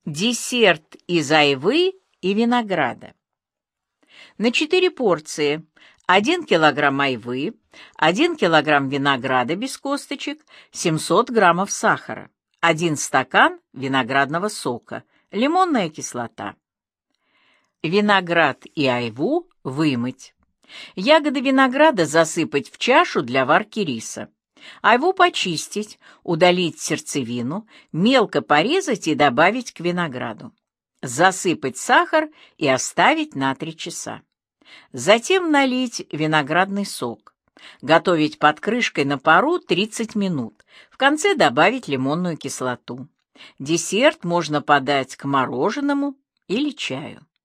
Десерт из айвы и винограда. На 4 порции 1 килограмм айвы, 1 килограмм винограда без косточек, 700 граммов сахара, 1 стакан виноградного сока, лимонная кислота. Виноград и айву вымыть. Ягоды винограда засыпать в чашу для варки риса. Айву почистить, удалить сердцевину, мелко порезать и добавить к винограду. Засыпать сахар и оставить на 3 часа. Затем налить виноградный сок. Готовить под крышкой на пару 30 минут. В конце добавить лимонную кислоту. Десерт можно подать к мороженому или чаю.